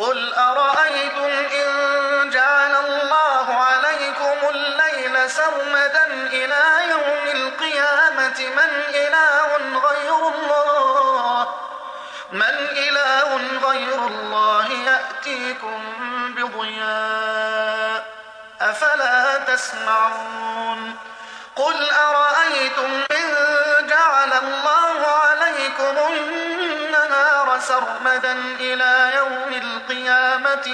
قل أرأيتم إن جعل الله عليكم الليل سرمدا إلى يوم القيامة من إله غير الله يأتيكم بضياء أفلا تسمعون قل أرأيتم إن جعل الله عليكم النهار سرمدا إلى يوم القيامة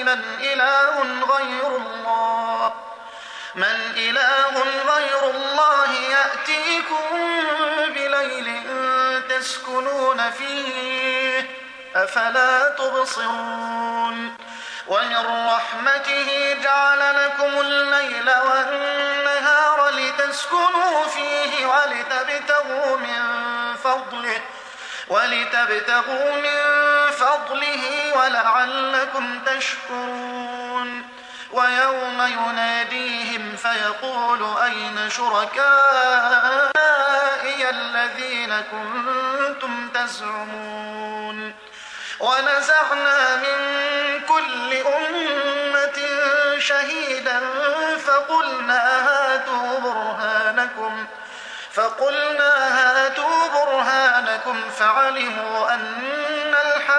من إله غير الله يأتيكم بليل تسكنون فيه أفلا تبصرون ومن رحمته جعل لكم الليل والنهار لتسكنوا فيه ولتبتغوا من فضله ولعلكم تشكرون ويوم يناديهم فيقول أين شركائي الذين كنتم تزعمون ونزعنا من كل أمة شهيدا فقلنا هاتوا برهانكم فعلموا أن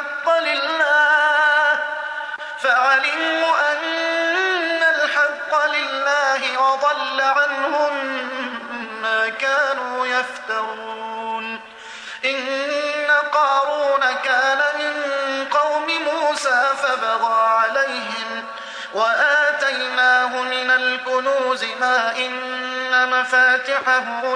الحق لله وضل عنهم ما كانوا يفترون إن قارون كان من قوم موسى فبغى عليهم وآتيناه من الكنوز ما إن مفاتحه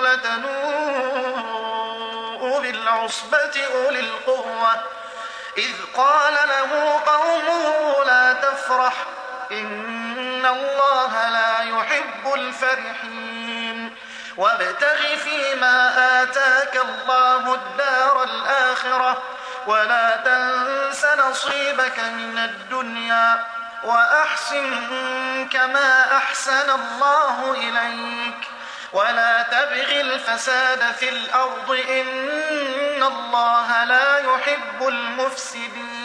لتنوء بالعصبة أولي القوة إذ قال له قومه لا تفرح إن الله لا يحب الفرحين وابتغ فيما آتاك الله الدار الآخرة ولا تنس نصيبك من الدنيا وأحسن كما أحسن الله إليك ولا تبغ الفساد في الأرض إن الله لا يحب المفسدين